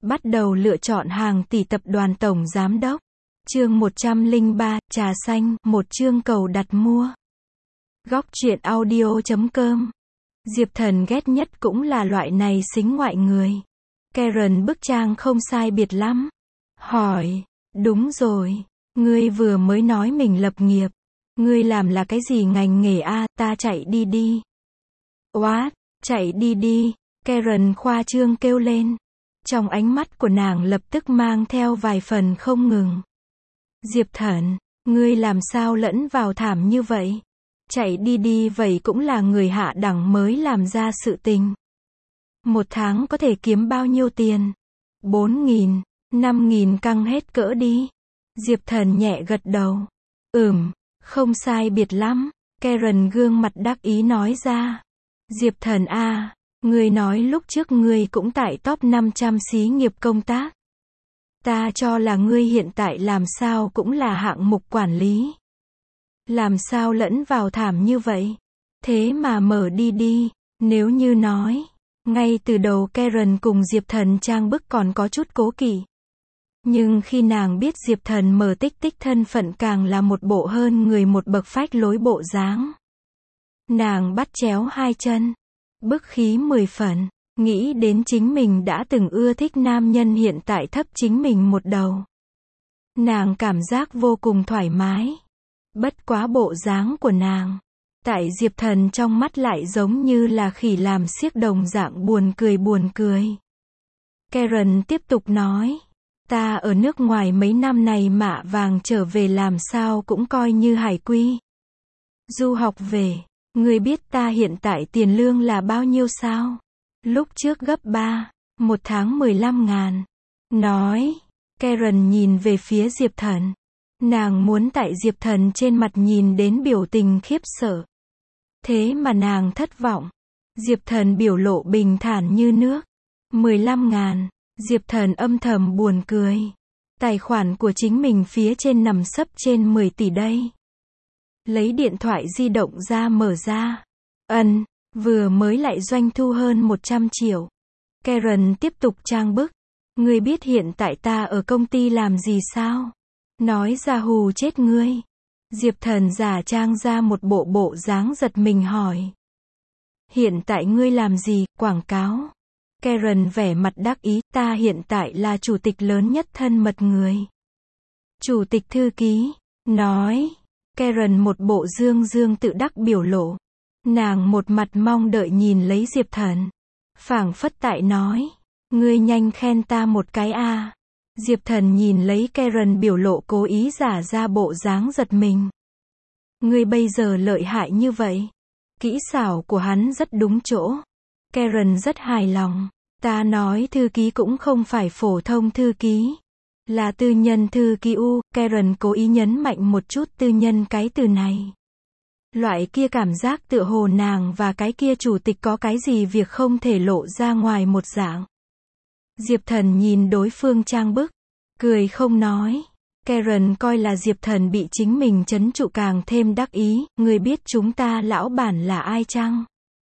Bắt đầu lựa chọn hàng tỷ tập đoàn tổng giám đốc. Chương 103, trà xanh, một chương cầu đặt mua. Góc truyện audio.com. Diệp Thần ghét nhất cũng là loại này xính ngoại người. Karen bức trang không sai biệt lắm. Hỏi, đúng rồi, ngươi vừa mới nói mình lập nghiệp. Ngươi làm là cái gì ngành nghề a? Ta chạy đi đi. What? Chạy đi đi. Karen khoa trương kêu lên. Trong ánh mắt của nàng lập tức mang theo vài phần không ngừng. Diệp Thần, ngươi làm sao lẫn vào thảm như vậy? Chạy đi đi vậy cũng là người hạ đẳng mới làm ra sự tình. Một tháng có thể kiếm bao nhiêu tiền? 4.000, 5.000 căng hết cỡ đi. Diệp Thần nhẹ gật đầu. Không sai biệt lắm. Karen gương mặt đắc ý nói ra. Diệp Thần a, ngươi nói lúc trước ngươi cũng tại top 500 xí nghiệp công tác. Ta cho là ngươi hiện tại làm sao cũng là hạng mục quản lý. Làm sao lẫn vào thảm như vậy? Thế mà mở đi đi, nếu như nói. Ngay từ đầu Karen cùng Diệp Thần trang bức còn có chút cố kỵ. Nhưng khi nàng biết Diệp Thần mở tích tích thân phận càng là một bộ hơn người một bậc phách lối bộ dáng. Nàng bắt chéo hai chân. Bức khí 10 phần. Nghĩ đến chính mình đã từng ưa thích nam nhân hiện tại thấp chính mình một đầu. Nàng cảm giác vô cùng thoải mái. Bất quá bộ dáng của nàng. Tại Diệp Thần trong mắt lại giống như là khỉ làm xiếc đồng dạng buồn cười. Karen tiếp tục nói. Ta ở nước ngoài mấy năm này mạ vàng trở về làm sao cũng coi như hải quy. Du học về. Ngươi biết ta hiện tại tiền lương là bao nhiêu sao? Lúc trước gấp 3, một tháng 15.000. Nói. Karen nhìn về phía Diệp Thần. Nàng muốn tại Diệp Thần trên mặt nhìn đến biểu tình khiếp sợ. Thế mà nàng thất vọng. Diệp Thần biểu lộ bình thản như nước. 15.000. Diệp Thần âm thầm buồn cười. Tài khoản của chính mình phía trên nằm sấp trên 10 tỷ đây. Lấy điện thoại di động ra mở ra. Vừa mới lại doanh thu hơn 100 triệu. Karen tiếp tục trang bức. Ngươi biết hiện tại ta ở công ty làm gì sao? Nói ra hù chết ngươi. Diệp Thần giả trang ra một bộ dáng giật mình hỏi. Hiện tại ngươi làm gì? Quảng cáo. Karen vẻ mặt đắc ý. Ta hiện tại là chủ tịch lớn nhất thân mật người. Chủ tịch thư ký. Nói. Karen một bộ dương tự đắc biểu lộ. Nàng một mặt mong đợi nhìn lấy Diệp Thần. Phảng phất tại nói. Ngươi nhanh khen ta một cái a. Diệp Thần nhìn lấy Karen biểu lộ cố ý giả ra bộ dáng giật mình. Ngươi bây giờ lợi hại như vậy. Kỹ xảo của hắn rất đúng chỗ. Karen rất hài lòng. Ta nói thư ký cũng không phải phổ thông thư ký. Là tư nhân thư ký u. Karen cố ý nhấn mạnh một chút tư nhân cái từ này. Loại kia cảm giác tựa hồ nàng và cái kia chủ tịch có cái gì việc không thể lộ ra ngoài một dạng. Diệp Thần nhìn đối phương trang bức. Cười không nói. Karen coi là Diệp Thần bị chính mình trấn trụ càng thêm đắc ý. Người biết chúng ta lão bản là ai chăng?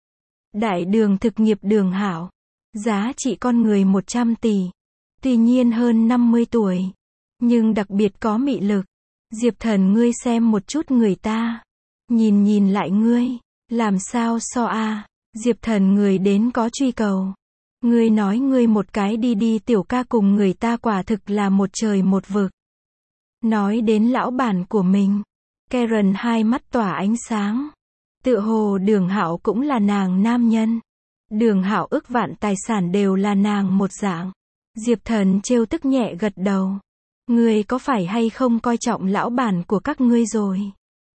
Đại đường thực nghiệp Đường Hảo. Giá trị con người 100 tỷ. Tuy nhiên hơn 50 tuổi. Nhưng đặc biệt có mị lực. Diệp Thần ngươi xem một chút người ta. Nhìn lại ngươi. Làm sao so a? Diệp Thần người đến có truy cầu. Ngươi nói ngươi một cái đi tiểu ca cùng người ta quả thực là một trời một vực. Nói đến lão bản của mình. Karen hai mắt tỏa ánh sáng. Tựa hồ Đường Hạo cũng là nàng nam nhân. Đường Hạo ức vạn tài sản đều là nàng một dạng. Diệp Thần trêu tức nhẹ gật đầu. Ngươi có phải hay không coi trọng lão bản của các ngươi rồi?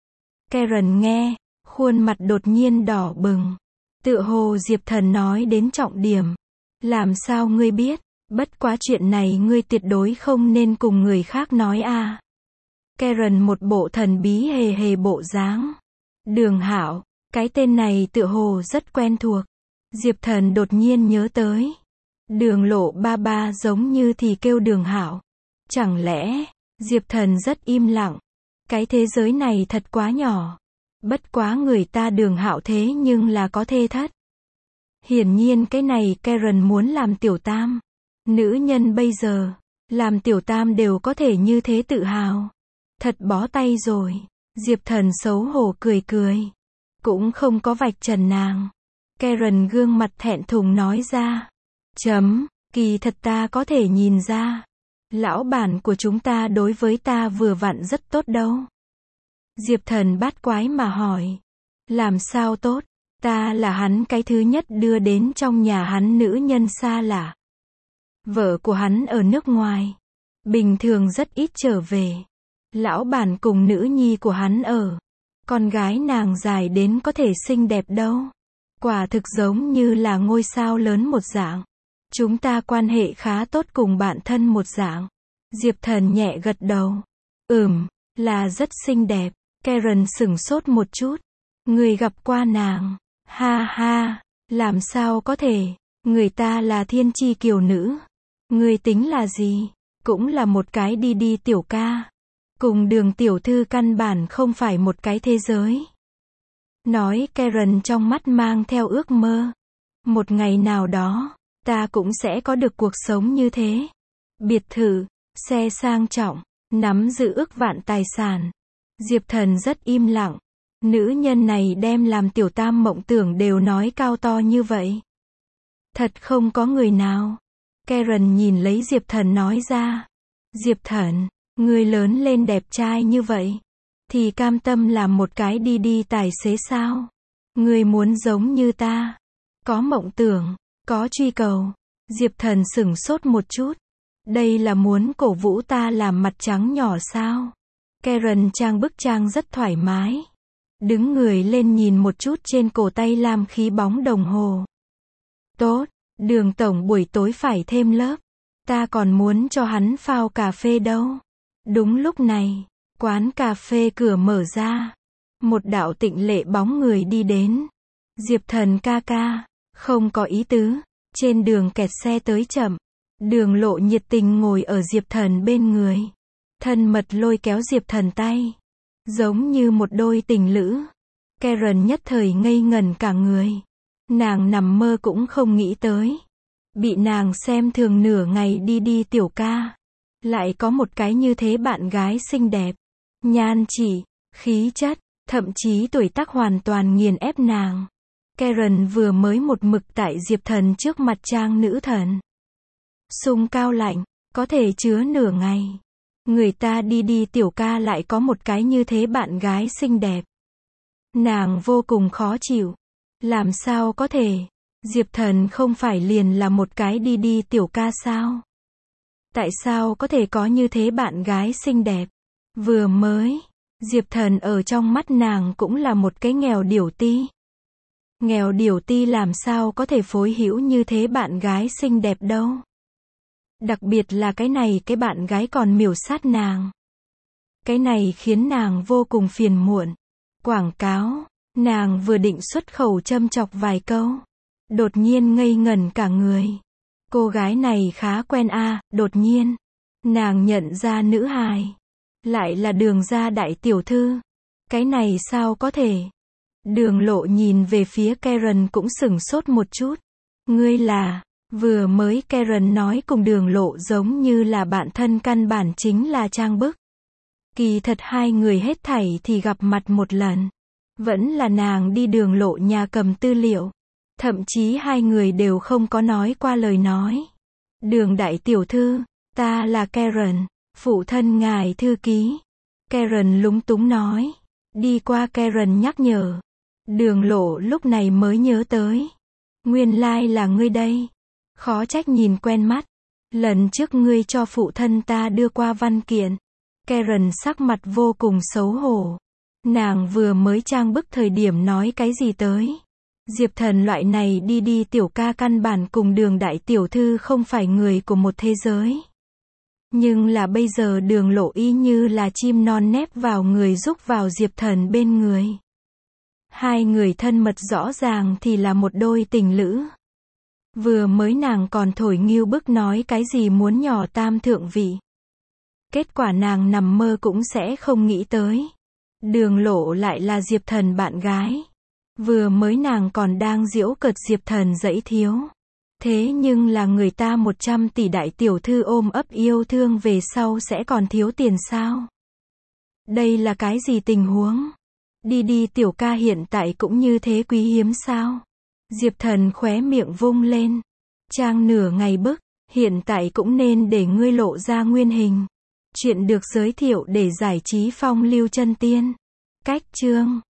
Karen nghe, khuôn mặt đột nhiên đỏ bừng. Tựa hồ Diệp Thần nói đến trọng điểm. Làm sao ngươi biết? Bất quá chuyện này ngươi tuyệt đối không nên cùng người khác nói a. Karen một bộ thần bí hề bộ dáng. Đường Hạo, cái tên này tựa hồ rất quen thuộc. Diệp Thần đột nhiên nhớ tới. Đường Lộ ba giống như thì kêu Đường Hạo. Chẳng lẽ, Diệp Thần rất im lặng. Cái thế giới này thật quá nhỏ. Bất quá người ta Đường Hạo thế nhưng là có thê thất. Hiển nhiên cái này Karen muốn làm tiểu tam. Nữ nhân bây giờ, làm tiểu tam đều có thể như thế tự hào. Thật bó tay rồi. Diệp Thần xấu hổ cười cười. Cũng không có vạch trần nàng. Karen gương mặt thẹn thùng nói ra. Kỳ thật ta có thể nhìn ra. Lão bản của chúng ta đối với ta vừa vặn rất tốt đâu. Diệp Thần bát quái mà hỏi. Làm sao tốt? Ta là hắn cái thứ nhất đưa đến trong nhà hắn nữ nhân xa lạ. Vợ của hắn ở nước ngoài. Bình thường rất ít trở về. Lão bản cùng nữ nhi của hắn ở. Con gái nàng dài đến có thể xinh đẹp đâu. Quả thực giống như là ngôi sao lớn một dạng. Chúng ta quan hệ khá tốt cùng bạn thân một dạng. Diệp Thần nhẹ gật đầu. Là rất xinh đẹp. Karen sửng sốt một chút. Người gặp qua nàng. Ha ha, làm sao có thể. Người ta là thiên chi kiều nữ. Người tính là gì? Cũng là một cái đi tiểu ca. Cùng Đường tiểu thư căn bản không phải một cái thế giới. Nói Karen trong mắt mang theo ước mơ. Một ngày nào đó, ta cũng sẽ có được cuộc sống như thế. Biệt thự, xe sang trọng, nắm giữ ức vạn tài sản. Diệp Thần rất im lặng. Nữ nhân này đem làm tiểu tam mộng tưởng đều nói cao to như vậy. Thật không có người nào. Karen nhìn lấy Diệp Thần nói ra. Diệp Thần, người lớn lên đẹp trai như vậy. Thì cam tâm làm một cái đi tài xế sao? Người muốn giống như ta. Có mộng tưởng, có truy cầu. Diệp Thần sửng sốt một chút. Đây là muốn cổ vũ ta làm mặt trắng nhỏ sao? Karen trang bức trang rất thoải mái. Đứng người lên nhìn một chút trên cổ tay lam khí bóng đồng hồ. Tốt, Đường tổng buổi tối phải thêm lớp. Ta còn muốn cho hắn phao cà phê đâu. Đúng lúc này, quán cà phê cửa mở ra. Một đạo tịnh lệ bóng người đi đến. Diệp Thần ca ca, không có ý tứ. Trên đường kẹt xe tới chậm. Đường Lộ nhiệt tình ngồi ở Diệp Thần bên người. Thân mật lôi kéo Diệp Thần tay. Giống như một đôi tình lữ. Karen nhất thời ngây ngẩn cả người. Nàng nằm mơ cũng không nghĩ tới. Bị nàng xem thường nửa ngày đi tiểu ca. Lại có một cái như thế bạn gái xinh đẹp. Nhan chỉ, khí chất, thậm chí tuổi tác hoàn toàn nghiền ép nàng. Karen vừa mới một mực tại Diệp Thần trước mặt trang nữ thần. Sung cao lạnh, có thể chứa nửa ngày. Người ta đi tiểu ca lại có một cái như thế bạn gái xinh đẹp. Nàng vô cùng khó chịu. Làm sao có thể? Diệp Thần không phải liền là một cái đi tiểu ca sao? Tại sao có thể có như thế bạn gái xinh đẹp? Vừa mới, Diệp Thần ở trong mắt nàng cũng là một cái nghèo điểu ti. Nghèo điểu ti làm sao có thể phối hữu như thế bạn gái xinh đẹp đâu? Đặc biệt là cái này cái bạn gái còn miểu sát nàng. Cái này khiến nàng vô cùng phiền muộn. Quảng cáo, nàng vừa định xuất khẩu châm chọc vài câu. Đột nhiên ngây ngẩn cả người. Cô gái này khá quen đột nhiên. Nàng nhận ra nữ hài. Lại là Đường gia đại tiểu thư. Cái này sao có thể? Đường Lộ nhìn về phía Karen cũng sửng sốt một chút. Ngươi là... Vừa mới Karen nói cùng Đường Lộ giống như là bạn thân căn bản chính là trang bức. Kỳ thật hai người hết thảy thì gặp mặt một lần. Vẫn là nàng đi Đường Lộ nhà cầm tư liệu. Thậm chí hai người đều không có nói qua lời nói. Đường đại tiểu thư, ta là Karen, phụ thân ngài thư ký. Karen lúng túng nói. Đi qua Karen nhắc nhở. Đường Lộ lúc này mới nhớ tới. Nguyên lai là ngươi đây. Khó trách nhìn quen mắt. Lần trước ngươi cho phụ thân ta đưa qua văn kiện. Karen sắc mặt vô cùng xấu hổ. Nàng vừa mới trang bức thời điểm nói cái gì tới. Diệp Thần loại này đi tiểu ca căn bản cùng Đường đại tiểu thư không phải người của một thế giới. Nhưng là bây giờ Đường Lộ y như là chim non nép vào người rúc vào Diệp Thần bên người. Hai người thân mật rõ ràng thì là một đôi tình lữ. Vừa mới nàng còn thổi nghêu bức nói cái gì muốn nhỏ tam thượng vị. Kết quả nàng nằm mơ cũng sẽ không nghĩ tới. Đường Lộ lại là Diệp Thần bạn gái. Vừa mới nàng còn đang giễu cợt Diệp Thần dãy thiếu. Thế nhưng là người ta 100 tỷ đại tiểu thư ôm ấp yêu thương về sau sẽ còn thiếu tiền sao? Đây là cái gì tình huống? Đi đi tiểu ca hiện tại cũng như thế quý hiếm sao? Diệp Thần khóe miệng vung lên. Trang nửa ngày bức, hiện tại cũng nên để ngươi lộ ra nguyên hình. Chuyện được giới thiệu để giải trí phong lưu chân tiên. Cách chương